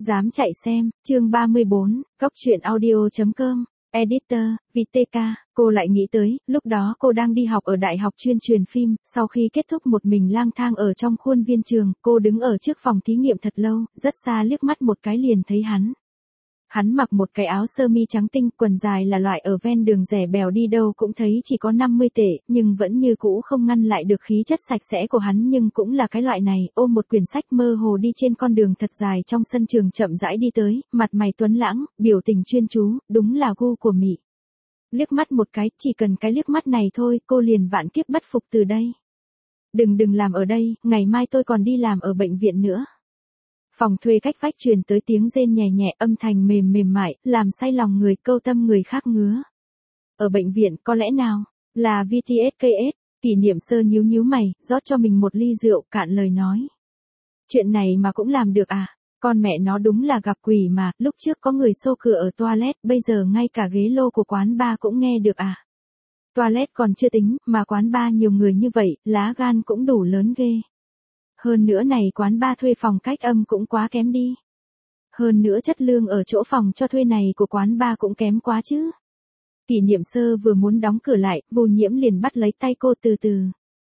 Dám chạy xem, chương 34, Cốc truyện audio.com, Editor, VTK, cô lại nghĩ tới, lúc đó cô đang đi học ở đại học chuyên truyền phim, sau khi kết thúc một mình lang thang ở trong khuôn viên trường, cô đứng ở trước phòng thí nghiệm thật lâu, rất xa liếc mắt một cái liền thấy hắn. Hắn mặc một cái áo sơ mi trắng tinh, quần dài là loại ở ven đường rẻ bèo đi đâu cũng thấy chỉ có 50 tệ, nhưng vẫn như cũ không ngăn lại được khí chất sạch sẽ của hắn, nhưng cũng là cái loại này, ôm một quyển sách mơ hồ đi trên con đường thật dài trong sân trường chậm rãi đi tới, mặt mày tuấn lãng, biểu tình chuyên chú, đúng là gu của Mị. Liếc mắt một cái, chỉ cần cái liếc mắt này thôi, cô liền vạn kiếp bất phục từ đây. Đừng làm ở đây, ngày mai tôi còn đi làm ở bệnh viện nữa. Phòng thuê cách vách truyền tới tiếng rên nhẹ nhẹ, âm thanh mềm mại, làm say lòng người, câu tâm người khác ngứa. Ở bệnh viện, có lẽ nào là VTSKS? Kỷ Niệm Sơ nhíu mày, rót cho mình một ly rượu, cạn lời nói. Chuyện này mà cũng làm được à? Con mẹ nó đúng là gặp quỷ mà, lúc trước có người xô cửa ở toilet, bây giờ ngay cả ghế lô của quán bar cũng nghe được à? Toilet còn chưa tính, mà quán bar nhiều người như vậy, lá gan cũng đủ lớn ghê. Hơn nữa này quán bar thuê phòng cách âm cũng quá kém đi. Hơn nữa chất lương ở chỗ phòng cho thuê này của quán bar cũng kém quá chứ. Kỷ Niệm Sơ vừa muốn đóng cửa lại, Vô Nhiễm liền bắt lấy tay cô từ từ.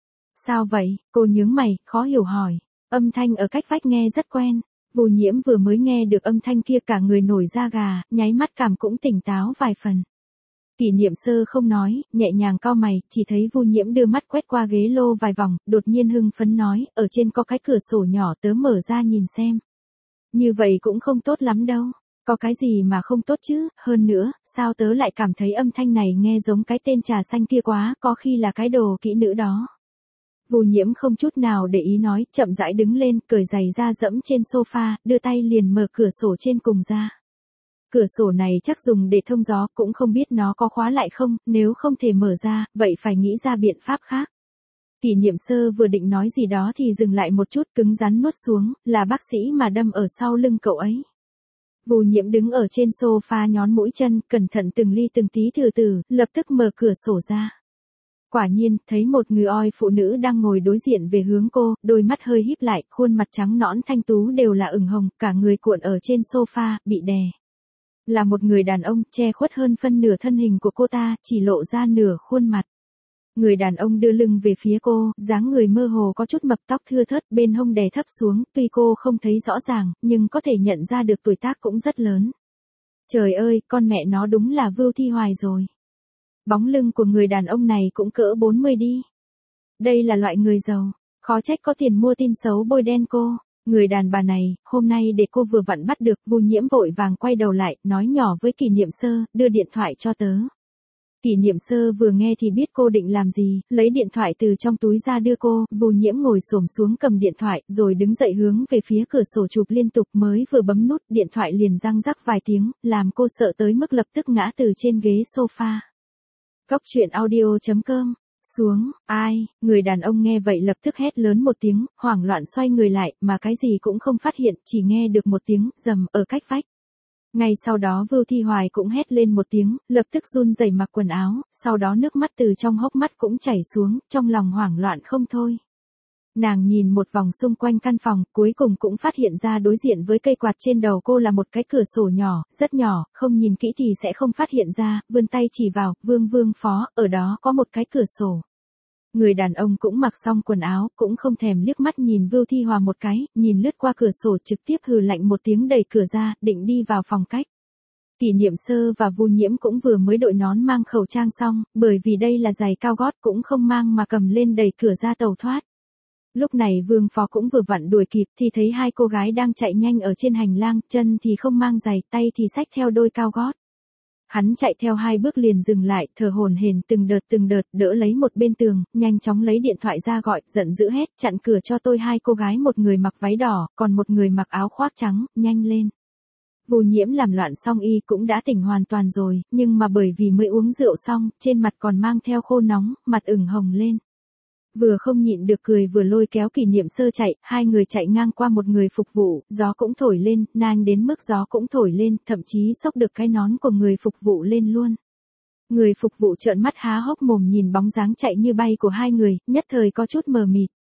Sao vậy? Cô nhướng mày, khó hiểu hỏi. Âm thanh ở cách vách nghe rất quen. Vô Nhiễm vừa mới nghe được âm thanh kia cả người nổi da gà, nháy mắt cảm cũng tỉnh táo vài phần. Kỷ Niệm Sơ không nói, nhẹ nhàng cau mày, chỉ thấy Vu Nhiễm đưa mắt quét qua ghế lô vài vòng, đột nhiên hưng phấn nói, ở trên có cái cửa sổ nhỏ, tớ mở ra nhìn xem. Như vậy cũng không tốt lắm đâu. Có cái gì mà không tốt chứ, hơn nữa, sao tớ lại cảm thấy âm thanh này nghe giống cái tên trà xanh kia quá, có khi là cái đồ kỹ nữ đó. Vu Nhiễm không chút nào để ý nói, chậm rãi đứng lên, cởi giày ra dẫm trên sofa, đưa tay liền mở cửa sổ trên cùng ra. Cửa sổ này chắc dùng để thông gió, cũng không biết nó có khóa lại không, nếu không thể mở ra, vậy phải nghĩ ra biện pháp khác. Kỷ Niệm Sơ vừa định nói gì đó thì dừng lại một chút, cứng rắn nuốt xuống, là bác sĩ mà đâm ở sau lưng cậu ấy. Vu Nhiễm đứng ở trên sofa nhón mũi chân, cẩn thận từng ly từng tí từ, lập tức mở cửa sổ ra. Quả nhiên, thấy một người oi phụ nữ đang ngồi đối diện về hướng cô, đôi mắt hơi híp lại, khuôn mặt trắng nõn thanh tú đều là ửng hồng, cả người cuộn ở trên sofa, bị đè. Là một người đàn ông, che khuất hơn phân nửa thân hình của cô ta, chỉ lộ ra nửa khuôn mặt. Người đàn ông đưa lưng về phía cô, dáng người mơ hồ có chút mập, tóc thưa thớt, bên hông đè thấp xuống, tuy cô không thấy rõ ràng, nhưng có thể nhận ra được tuổi tác cũng rất lớn. Trời ơi, con mẹ nó đúng là Vưu Thi Hoài rồi. Bóng lưng của người đàn ông này cũng cỡ 40 đi. Đây là loại người giàu, khó trách có tiền mua tin xấu bôi đen cô. Người đàn bà này, hôm nay để cô vừa vặn bắt được. Vu Nhiễm vội vàng quay đầu lại, nói nhỏ với Kỷ Niệm Sơ, đưa điện thoại cho tớ. Kỷ Niệm Sơ vừa nghe thì biết cô định làm gì, lấy điện thoại từ trong túi ra đưa cô. Vu Nhiễm ngồi xổm xuống cầm điện thoại, rồi đứng dậy hướng về phía cửa sổ chụp liên tục, mới vừa bấm nút, điện thoại liền răng rắc vài tiếng, làm cô sợ tới mức lập tức ngã từ trên ghế sofa. Cốc truyện audio.com. Xuống, ai? Người đàn ông nghe vậy lập tức hét lớn một tiếng, hoảng loạn xoay người lại, mà cái gì cũng không phát hiện, chỉ nghe được một tiếng rầm ở cách vách. Ngay sau đó Vưu Thi Hoài cũng hét lên một tiếng, lập tức run rẩy mặc quần áo, sau đó nước mắt từ trong hốc mắt cũng chảy xuống, trong lòng hoảng loạn không thôi. Nàng nhìn một vòng xung quanh căn phòng, cuối cùng cũng phát hiện ra đối diện với cây quạt trên đầu cô là một cái cửa sổ nhỏ, rất nhỏ, không nhìn kỹ thì sẽ không phát hiện ra, vươn tay chỉ vào, Vương phó, ở đó có một cái cửa sổ. Người đàn ông cũng mặc xong quần áo, cũng không thèm liếc mắt nhìn Vưu Thi Hòa một cái, nhìn lướt qua cửa sổ trực tiếp hừ lạnh một tiếng đẩy cửa ra, định đi vào phòng cách. Kỷ Niệm Sơ và Vu Nhiễm cũng vừa mới đội nón mang khẩu trang xong, bởi vì đây là giày cao gót cũng không mang mà cầm lên đẩy cửa ra tàu thoát. Lúc này Vương phó cũng vừa vặn đuổi kịp thì thấy hai cô gái đang chạy nhanh ở trên hành lang, chân thì không mang giày, tay thì xách theo đôi cao gót. Hắn chạy theo 2 bước liền dừng lại, thở hổn hển từng đợt, đỡ lấy một bên tường, nhanh chóng lấy điện thoại ra gọi, giận dữ hét, chặn cửa cho tôi. 2 cô gái, một người mặc váy đỏ, còn một người mặc áo khoác trắng, nhanh lên. Vu Nhiễm làm loạn xong y cũng đã tỉnh hoàn toàn rồi, nhưng mà bởi vì mới uống rượu xong, trên mặt còn mang theo khô nóng, mặt ửng hồng lên. Vừa không nhịn được cười vừa lôi kéo Kỷ Niệm Sơ chạy, 2 người chạy ngang qua một người phục vụ, gió cũng thổi lên, nang đến mức gió cũng thổi lên, thậm chí xốc được cái nón của người phục vụ lên luôn. Người phục vụ trợn mắt há hốc mồm nhìn bóng dáng chạy như bay của 2 người, nhất thời có chút mờ mịt.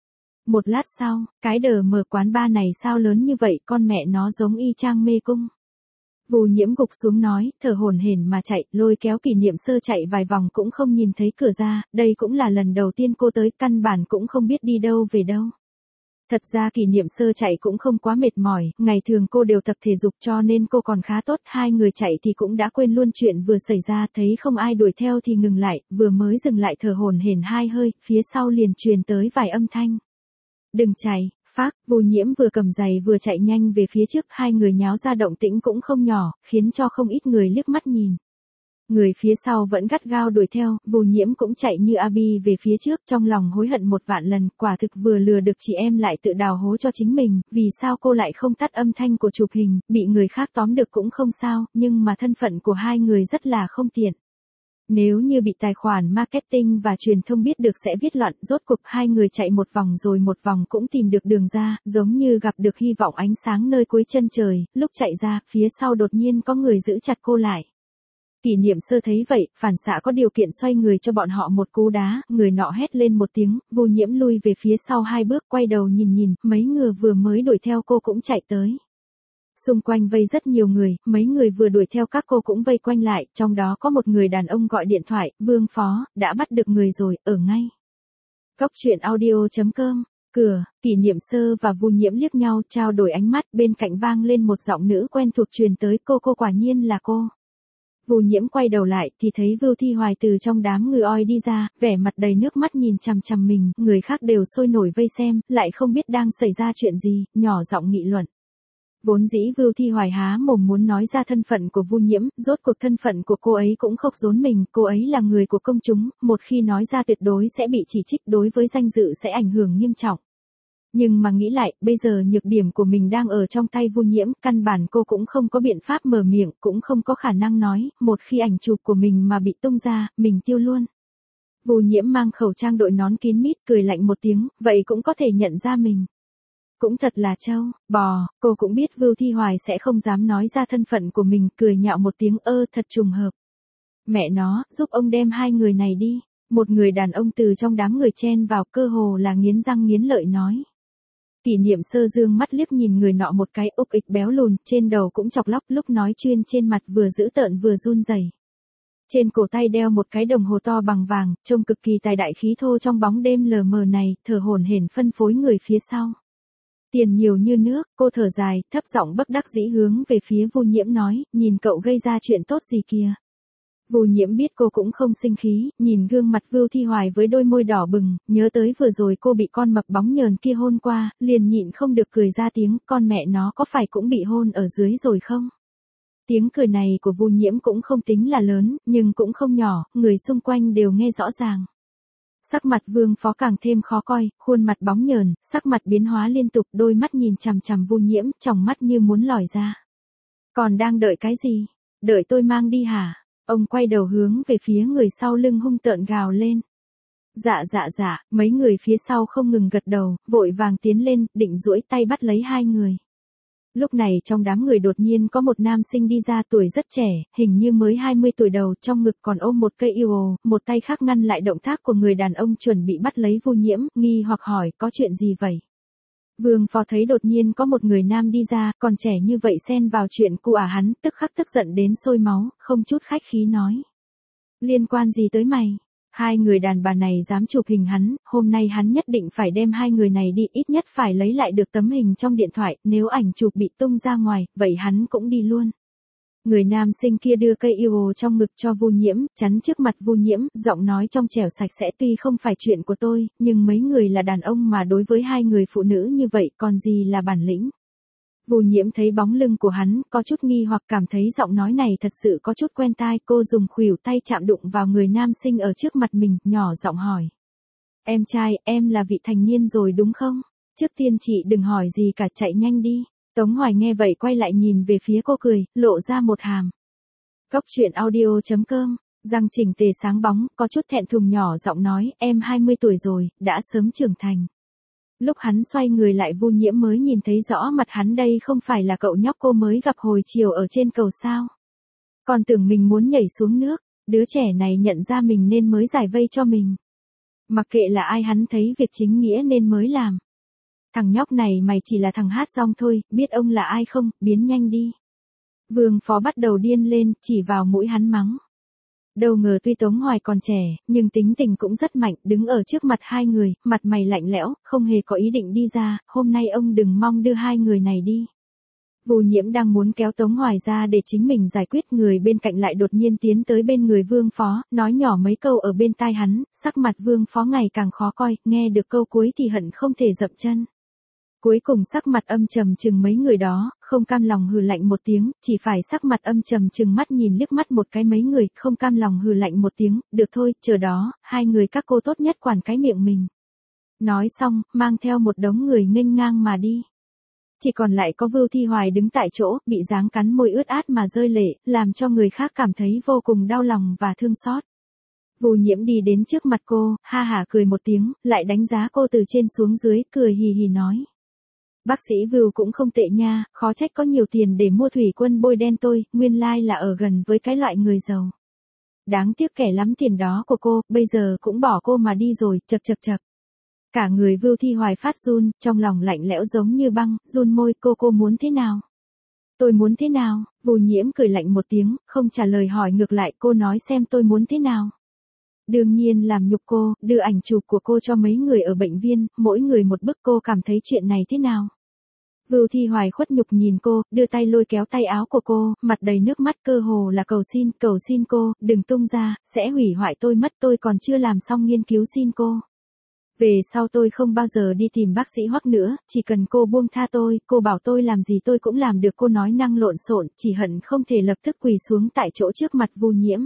Một lát sau, cái đờ mờ quán bar này sao lớn như vậy, con mẹ nó giống y chang mê cung. Vù Nhiễm gục xuống nói, thở hổn hển mà chạy, lôi kéo Kỷ Niệm Sơ chạy vài vòng cũng không nhìn thấy cửa ra, đây cũng là lần đầu tiên cô tới, căn bản cũng không biết đi đâu về đâu. Thật ra Kỷ Niệm Sơ chạy cũng không quá mệt mỏi, ngày thường cô đều tập thể dục cho nên cô còn khá tốt, hai người chạy thì cũng đã quên luôn chuyện vừa xảy ra, thấy không ai đuổi theo thì ngừng lại, vừa mới dừng lại thở hổn hển hai hơi, phía sau liền truyền tới vài âm thanh. Đừng chạy, phác, Vù Nhiễm vừa cầm giày vừa chạy nhanh về phía trước, hai người nháo ra động tĩnh cũng không nhỏ, khiến cho không ít người liếc mắt nhìn. Người phía sau vẫn gắt gao đuổi theo, Vù Nhiễm cũng chạy như Abi về phía trước, trong lòng hối hận một vạn lần, quả thực vừa lừa được chị em lại tự đào hố cho chính mình, vì sao cô lại không tắt âm thanh của chụp hình, bị người khác tóm được cũng không sao, nhưng mà thân phận của hai người rất là không tiện. Nếu như bị tài khoản marketing và truyền thông biết được sẽ viết loạn, rốt cuộc hai người chạy một vòng rồi một vòng cũng tìm được đường ra, giống như gặp được hy vọng ánh sáng nơi cuối chân trời, lúc chạy ra, phía sau đột nhiên có người giữ chặt cô lại. Kỷ Niệm Sơ thấy vậy, phản xạ có điều kiện xoay người cho bọn họ một cú đá, người nọ hét lên một tiếng, Vù Nhiễm lui về phía sau hai bước, quay đầu nhìn, mấy người vừa mới đuổi theo cô cũng chạy tới. Xung quanh vây rất nhiều người, mấy người vừa đuổi theo các cô cũng vây quanh lại, trong đó có một người đàn ông gọi điện thoại, Vương Phó, đã bắt được người rồi, ở ngay. Cóc truyện audio.com, cửa, Kỷ Niệm Sơ và Vù Nhiễm liếc nhau, trao đổi ánh mắt, bên cạnh vang lên một giọng nữ quen thuộc truyền tới, cô quả nhiên là cô. Vù Nhiễm quay đầu lại thì thấy Vưu Thi Hoài từ trong đám người oi đi ra, vẻ mặt đầy nước mắt nhìn chằm chằm mình, người khác đều sôi nổi vây xem, lại không biết đang xảy ra chuyện gì, nhỏ giọng nghị luận. Vốn dĩ Vưu Thi Hoài há mồm muốn nói ra thân phận của Vù Nhiễm, rốt cuộc thân phận của cô ấy cũng không giấu mình, cô ấy là người của công chúng, một khi nói ra tuyệt đối sẽ bị chỉ trích, đối với danh dự sẽ ảnh hưởng nghiêm trọng. Nhưng mà nghĩ lại, bây giờ nhược điểm của mình đang ở trong tay Vù Nhiễm, căn bản cô cũng không có biện pháp mở miệng, cũng không có khả năng nói, một khi ảnh chụp của mình mà bị tung ra, mình tiêu luôn. Vù Nhiễm mang khẩu trang đội nón kín mít, cười lạnh một tiếng, vậy cũng có thể nhận ra mình. Cũng thật là trâu, bò, cô cũng biết Vưu Thi Hoài sẽ không dám nói ra thân phận của mình, cười nhạo một tiếng, thật trùng hợp. Mẹ nó, giúp ông đem hai người này đi. Một người đàn ông từ trong đám người chen vào, cơ hồ là nghiến răng nghiến lợi nói. Kỷ Niệm Sơ dương mắt liếc nhìn người nọ một cái, ục ịch béo lùn, trên đầu cũng chọc lóc, lúc nói chuyên trên mặt vừa dữ tợn vừa run rẩy. Trên cổ tay đeo một cái đồng hồ to bằng vàng, trông cực kỳ tài đại khí thô trong bóng đêm lờ mờ này, thở hổn hển phân phối người phía sau. Tiền nhiều như nước, cô thở dài, thấp giọng bất đắc dĩ hướng về phía Vù Nhiễm nói, nhìn cậu gây ra chuyện tốt gì kìa. Vù Nhiễm biết cô cũng không sinh khí, nhìn gương mặt Vưu Thi Hoài với đôi môi đỏ bừng, nhớ tới vừa rồi cô bị con mập bóng nhờn kia hôn qua, liền nhịn không được cười ra tiếng, con mẹ nó có phải cũng bị hôn ở dưới rồi không? Tiếng cười này của Vù Nhiễm cũng không tính là lớn, nhưng cũng không nhỏ, người xung quanh đều nghe rõ ràng. Sắc mặt Vương Phó càng thêm khó coi, khuôn mặt bóng nhờn, sắc mặt biến hóa liên tục, đôi mắt nhìn chằm chằm Vù Nhiễm, tròng mắt như muốn lòi ra. Còn đang đợi cái gì? Đợi tôi mang đi hả? Ông quay đầu hướng về phía người sau lưng hung tợn gào lên. Dạ, mấy người phía sau không ngừng gật đầu, vội vàng tiến lên, định duỗi tay bắt lấy hai người. Lúc này trong đám người đột nhiên có một nam sinh đi ra, tuổi rất trẻ, hình như mới 20 tuổi đầu, trong ngực còn ôm một cây yêu ồ, một tay khác ngăn lại động tác của người đàn ông chuẩn bị bắt lấy Vù Nhiễm, nghi hoặc hỏi, có chuyện gì vậy? Vương Phó thấy đột nhiên có một người nam đi ra, còn trẻ như vậy xen vào chuyện của hắn, tức khắc tức giận đến sôi máu, không chút khách khí nói. Liên quan gì tới mày? Hai người đàn bà này dám chụp hình hắn, hôm nay hắn nhất định phải đem hai người này đi, ít nhất phải lấy lại được tấm hình trong điện thoại, nếu ảnh chụp bị tung ra ngoài, vậy hắn cũng đi luôn. Người nam sinh kia đưa cây yêu trong ngực cho Vù Nhiễm, chắn trước mặt Vù Nhiễm, giọng nói trong trẻo sạch sẽ, tuy không phải chuyện của tôi, nhưng mấy người là đàn ông mà đối với hai người phụ nữ như vậy còn gì là bản lĩnh. Vù Nhiễm thấy bóng lưng của hắn, có chút nghi hoặc cảm thấy giọng nói này thật sự có chút quen tai, cô dùng khuỷu tay chạm đụng vào người nam sinh ở trước mặt mình, nhỏ giọng hỏi. Em trai, em là vị thành niên rồi đúng không? Trước tiên chị đừng hỏi gì cả, chạy nhanh đi. Tống Hoài nghe vậy quay lại nhìn về phía cô cười, lộ ra một hàm. Cóc truyện audio.com, răng chỉnh tề sáng bóng, có chút thẹn thùng nhỏ giọng nói, em 20 tuổi rồi, đã sớm trưởng thành. Lúc hắn xoay người lại Vù Nhiễm mới nhìn thấy rõ mặt hắn, đây không phải là cậu nhóc cô mới gặp hồi chiều ở trên cầu sao. Còn tưởng mình muốn nhảy xuống nước, đứa trẻ này nhận ra mình nên mới giải vây cho mình. Mặc kệ là ai hắn thấy việc chính nghĩa nên mới làm. thằng nhóc này mày chỉ là thằng hát rong thôi, biết ông là ai không, biến nhanh đi. Vương Phó bắt đầu điên lên, chỉ vào mũi hắn mắng. Đâu ngờ tuy Tống Hoài còn trẻ, nhưng tính tình cũng rất mạnh, đứng ở trước mặt hai người, mặt mày lạnh lẽo, không hề có ý định đi ra, hôm nay ông đừng mong đưa hai người này đi. Vu Nhiễm đang muốn kéo Tống Hoài ra để chính mình giải quyết, người bên cạnh lại đột nhiên tiến tới bên người Vương Phó, nói nhỏ mấy câu ở bên tai hắn, sắc mặt Vương Phó ngày càng khó coi, nghe được câu cuối thì hận không thể dậm chân. Cuối cùng sắc mặt âm trầm chừng mấy người đó, không cam lòng hừ lạnh một tiếng, chỉ phải sắc mặt âm trầm chừng mắt nhìn liếc mắt một cái mấy người, không cam lòng hừ lạnh một tiếng, được thôi, chờ đó, hai người các cô tốt nhất quản cái miệng mình. Nói xong, mang theo một đống người nghênh ngang mà đi. Chỉ còn lại có Vưu Thi Hoài đứng tại chỗ, bị giáng cắn môi ướt át mà rơi lệ, làm cho người khác cảm thấy vô cùng đau lòng và thương xót. Vu Nhiễm đi đến trước mặt cô, ha hả cười một tiếng, lại đánh giá cô từ trên xuống dưới, cười hì hì nói. Bác sĩ Vưu cũng không tệ nha, khó trách có nhiều tiền để mua thủy quân bôi đen tôi, nguyên lai là ở gần với cái loại người giàu. Đáng tiếc kẻ lắm tiền đó của cô, bây giờ cũng bỏ cô mà đi rồi, chậc chậc chậc. Cả người Vưu Thi Hoài phát run, trong lòng lạnh lẽo giống như băng, run môi, cô muốn thế nào? Tôi muốn thế nào? Vu Nhiễm cười lạnh một tiếng, không trả lời hỏi ngược lại, cô nói xem tôi muốn thế nào? Đương nhiên làm nhục cô, đưa ảnh chụp của cô cho mấy người ở bệnh viên, mỗi người một bức, cô cảm thấy chuyện này thế nào? Vưu Thi Hoài khuất nhục nhìn cô, đưa tay lôi kéo tay áo của cô, mặt đầy nước mắt, cơ hồ là cầu xin cô, đừng tung ra, sẽ hủy hoại tôi mất, tôi còn chưa làm xong nghiên cứu, xin cô. Về sau tôi không bao giờ đi tìm bác sĩ Hoắc nữa, chỉ cần cô buông tha tôi, cô bảo tôi làm gì tôi cũng làm được, cô nói năng lộn xộn, chỉ hận không thể lập tức quỳ xuống tại chỗ trước mặt Vu Nhiễm.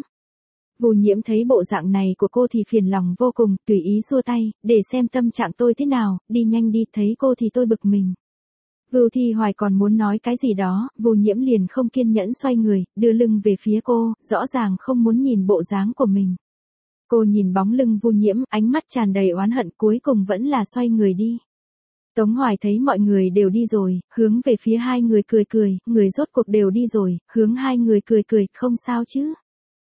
Vu Nhiễm thấy bộ dạng này của cô thì phiền lòng vô cùng, tùy ý xua tay, để xem tâm trạng tôi thế nào, đi nhanh đi, thấy cô thì tôi bực mình. Vưu Thi Hoài còn muốn nói cái gì đó, Vu Nhiễm liền không kiên nhẫn xoay người, đưa lưng về phía cô, rõ ràng không muốn nhìn bộ dáng của mình. Cô nhìn bóng lưng Vu Nhiễm, ánh mắt tràn đầy oán hận, cuối cùng vẫn là xoay người đi. Tống Hoài thấy mọi người đều đi rồi, hướng về phía hai người cười cười, người rốt cuộc đều đi rồi, hướng hai người cười cười, không sao chứ.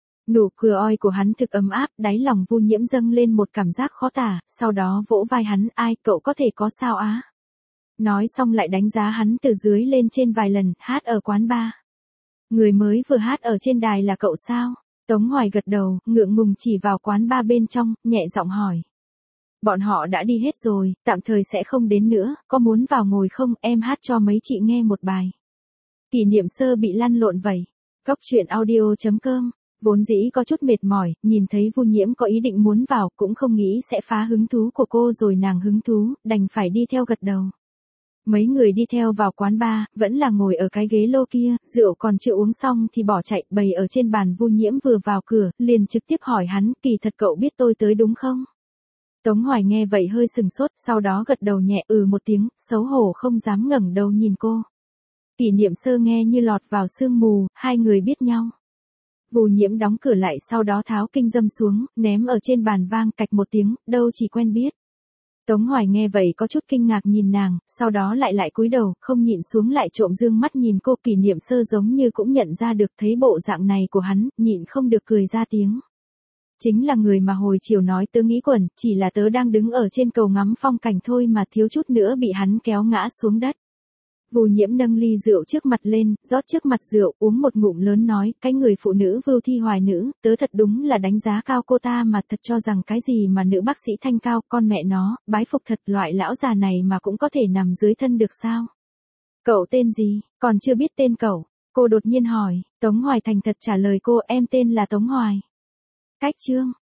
Nụ cười oi của hắn thực ấm áp, đáy lòng Vu Nhiễm dâng lên một cảm giác khó tả, sau đó vỗ vai hắn, ai, cậu có thể có sao á? Nói xong lại đánh giá hắn từ dưới lên trên vài lần, hát ở quán bar. Người mới vừa hát ở trên đài là cậu sao? Tống Hoài gật đầu, ngượng ngùng chỉ vào quán bar bên trong, nhẹ giọng hỏi. Bọn họ đã đi hết rồi, tạm thời sẽ không đến nữa, có muốn vào ngồi không, em hát cho mấy chị nghe một bài. Kỷ Niệm Sơ bị lăn lộn vậy. Cóc truyện audio.com. Vốn dĩ có chút mệt mỏi, nhìn thấy Vu Nhiễm có ý định muốn vào, cũng không nghĩ sẽ phá hứng thú của cô rồi nàng hứng thú, đành phải đi theo gật đầu. Mấy người đi theo vào quán bar, vẫn là ngồi ở cái ghế lô kia, rượu còn chưa uống xong thì bỏ chạy, bày ở trên bàn. Vu Nhiễm vừa vào cửa, liền trực tiếp hỏi hắn, kỳ thật cậu biết tôi tới đúng không? Tống Hoài nghe vậy hơi sừng sốt, sau đó gật đầu nhẹ một tiếng, xấu hổ không dám ngẩng đầu nhìn cô. Kỷ Niệm Sơ nghe như lọt vào sương mù, hai người biết nhau. Vu Nhiễm đóng cửa lại, sau đó tháo kinh dâm xuống, ném ở trên bàn, vang cạch một tiếng, đâu chỉ quen biết. Tống Hoài nghe vậy có chút kinh ngạc nhìn nàng, sau đó lại cúi đầu, không nhịn xuống lại trộm dương mắt nhìn cô. Kỷ Niệm Sơ giống như cũng nhận ra được, thấy bộ dạng này của hắn, nhịn không được cười ra tiếng. Chính là người mà hồi chiều nói tớ nghĩ quẩn, chỉ là tớ đang đứng ở trên cầu ngắm phong cảnh thôi mà thiếu chút nữa bị hắn kéo ngã xuống đất. Vu Nhiễm nâng ly rượu trước mặt lên, rót trước mặt rượu, uống một ngụm lớn nói, cái người phụ nữ Vưu Thi Hoài nữ, tớ thật đúng là đánh giá cao cô ta mà, thật cho rằng cái gì mà nữ bác sĩ thanh cao, con mẹ nó, bái phục thật, loại lão già này mà cũng có thể nằm dưới thân được sao? Cậu tên gì? Còn chưa biết tên cậu. Cô đột nhiên hỏi. Tống Hoài thành thật trả lời cô, em tên là Tống Hoài. Cách chương.